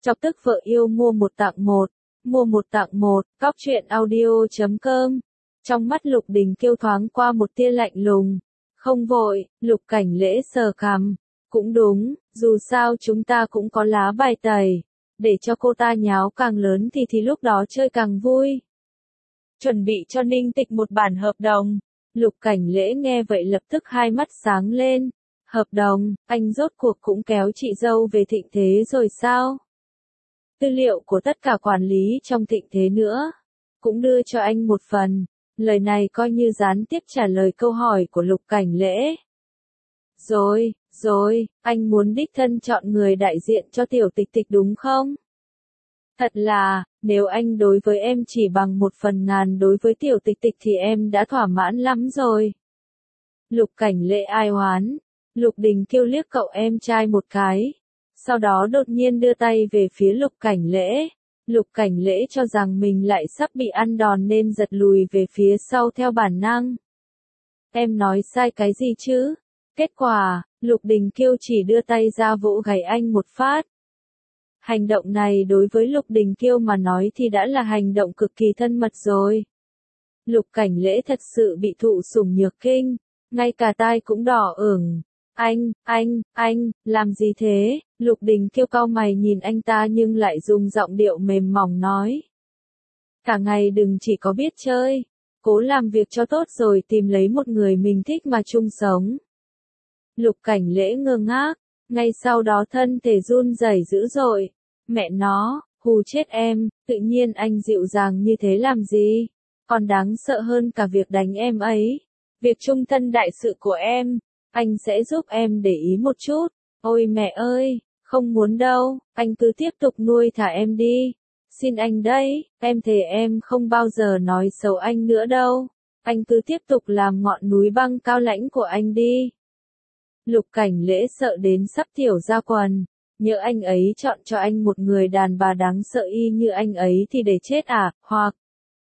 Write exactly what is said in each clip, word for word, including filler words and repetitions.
Chọc tức vợ yêu mua một tặng một, mua một tặng một, cóc truyện audio chấm com. Trong mắt Lục Đình Kiêu thoáng qua một tia lạnh lùng. Không vội, Lục Cảnh Lễ sờ cằm. Cũng đúng, dù sao chúng ta cũng có lá bài tẩy. Để cho cô ta nháo càng lớn thì thì lúc đó chơi càng vui. Chuẩn bị cho Ninh Tịch một bản hợp đồng. Lục Cảnh Lễ nghe vậy lập tức hai mắt sáng lên. Hợp đồng, anh rốt cuộc cũng kéo chị dâu về Thịnh Thế rồi sao? Tư liệu của tất cả quản lý trong Thịnh Thế nữa. Cũng đưa cho anh một phần. Lời này coi như gián tiếp trả lời câu hỏi của Lục Cảnh Lễ. Rồi, rồi, anh muốn đích thân chọn người đại diện cho Tiểu Tịch Tịch đúng không? Thật là, nếu anh đối với em chỉ bằng một phần ngàn đối với Tiểu Tịch Tịch thì em đã thỏa mãn lắm rồi. Lục Cảnh Lễ ai oán. Lục Đình Kiêu liếc cậu em trai một cái. Sau đó đột nhiên đưa tay về phía Lục Cảnh Lễ. Lục Cảnh Lễ cho rằng mình lại sắp bị ăn đòn nên giật lùi về phía sau theo bản năng. Em nói sai cái gì chứ? Kết quả, Lục Đình Kiêu chỉ đưa tay ra vỗ gáy anh một phát. Hành động này đối với Lục Đình Kiêu mà nói thì đã là hành động cực kỳ thân mật rồi. Lục Cảnh Lễ thật sự bị thụ sủng nhược kinh, ngay cả tai cũng đỏ ửng. Anh, anh, anh, làm gì thế? Lục Đình Kiêu cau mày nhìn anh ta nhưng lại dùng giọng điệu mềm mỏng nói. Cả ngày đừng chỉ có biết chơi, cố làm việc cho tốt rồi tìm lấy một người mình thích mà chung sống. Lục Cảnh Lễ ngơ ngác, ngay sau đó thân thể run rẩy dữ dội. Mẹ nó, hù chết em, tự nhiên anh dịu dàng như thế làm gì? Còn đáng sợ hơn cả việc đánh em ấy. Việc trung thân đại sự của em. Anh sẽ giúp em để ý một chút. Ôi mẹ ơi, không muốn đâu, anh cứ tiếp tục nuôi thả em đi. Xin anh đấy, em thề em không bao giờ nói xấu anh nữa đâu. Anh cứ tiếp tục làm ngọn núi băng cao lãnh của anh đi. Lục Cảnh Lễ sợ đến sắp tiểu ra quần. Nhỡ anh ấy chọn cho anh một người đàn bà đáng sợ y như anh ấy thì để chết à, hoặc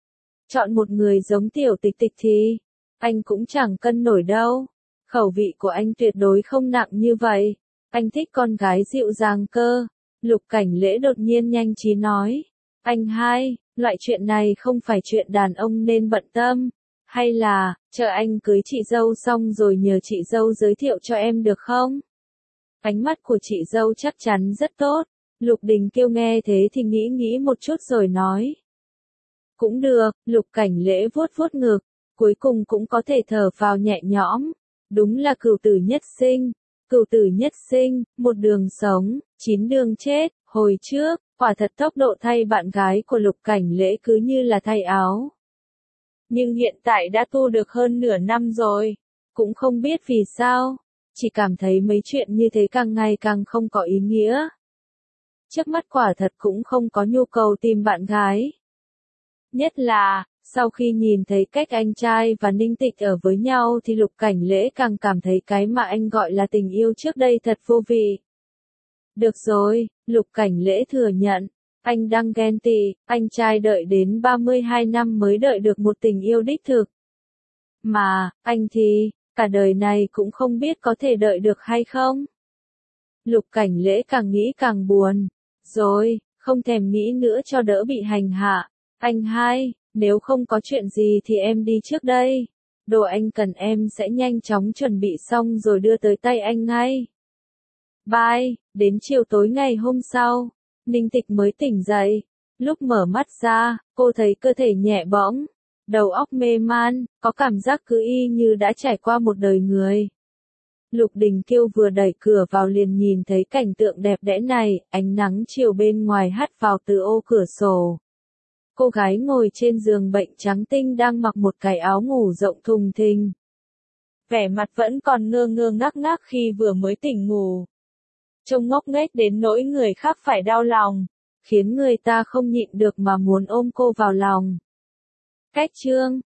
chọn một người giống Tiểu Tịch Tịch thì anh cũng chẳng cân nổi đâu. Khẩu vị của anh tuyệt đối không nặng như vậy. Anh thích con gái dịu dàng cơ. Lục Cảnh Lễ đột nhiên nhanh trí nói. Anh hai, loại chuyện này không phải chuyện đàn ông nên bận tâm. Hay là, chờ anh cưới chị dâu xong rồi nhờ chị dâu giới thiệu cho em được không? Ánh mắt của chị dâu chắc chắn rất tốt. Lục Đình Kiêu nghe thế thì nghĩ nghĩ một chút rồi nói. Cũng được, Lục Cảnh Lễ vuốt vuốt ngực. Cuối cùng cũng có thể thở vào nhẹ nhõm. Đúng là cửu tử nhất sinh. Cửu tử nhất sinh, một đường sống, chín đường chết. Hồi trước, quả thật tốc độ thay bạn gái của Lục Cảnh Lễ cứ như là thay áo. Nhưng hiện tại đã tu được hơn nửa năm rồi. Cũng không biết vì sao. Chỉ cảm thấy mấy chuyện như thế càng ngày càng không có ý nghĩa. Trước mắt quả thật cũng không có nhu cầu tìm bạn gái. Nhất là, sau khi nhìn thấy cách anh trai và Ninh Tịch ở với nhau thì Lục Cảnh Lễ càng cảm thấy cái mà anh gọi là tình yêu trước đây thật vô vị. Được rồi, Lục Cảnh Lễ thừa nhận. Anh đang ghen tị, anh trai đợi đến ba mươi hai năm mới đợi được một tình yêu đích thực. Mà, anh thì, cả đời này cũng không biết có thể đợi được hay không. Lục Cảnh Lễ càng nghĩ càng buồn. Rồi, không thèm nghĩ nữa cho đỡ bị hành hạ. Anh hai, nếu không có chuyện gì thì em đi trước đây. Đồ anh cần em sẽ nhanh chóng chuẩn bị xong rồi đưa tới tay anh ngay. Bye, đến chiều tối ngày hôm sau. Ninh Tịch mới tỉnh dậy. Lúc mở mắt ra, cô thấy cơ thể nhẹ bõng, đầu óc mê man, có cảm giác cứ y như đã trải qua một đời người. Lục Đình Kiêu vừa đẩy cửa vào liền nhìn thấy cảnh tượng đẹp đẽ này, ánh nắng chiều bên ngoài hắt vào từ ô cửa sổ. Cô gái ngồi trên giường bệnh trắng tinh đang mặc một cái áo ngủ rộng thùng thình. Vẻ mặt vẫn còn ngơ ngơ ngác ngác khi vừa mới tỉnh ngủ. Trông ngốc nghếch đến nỗi người khác phải đau lòng, khiến người ta không nhịn được mà muốn ôm cô vào lòng. Cách chương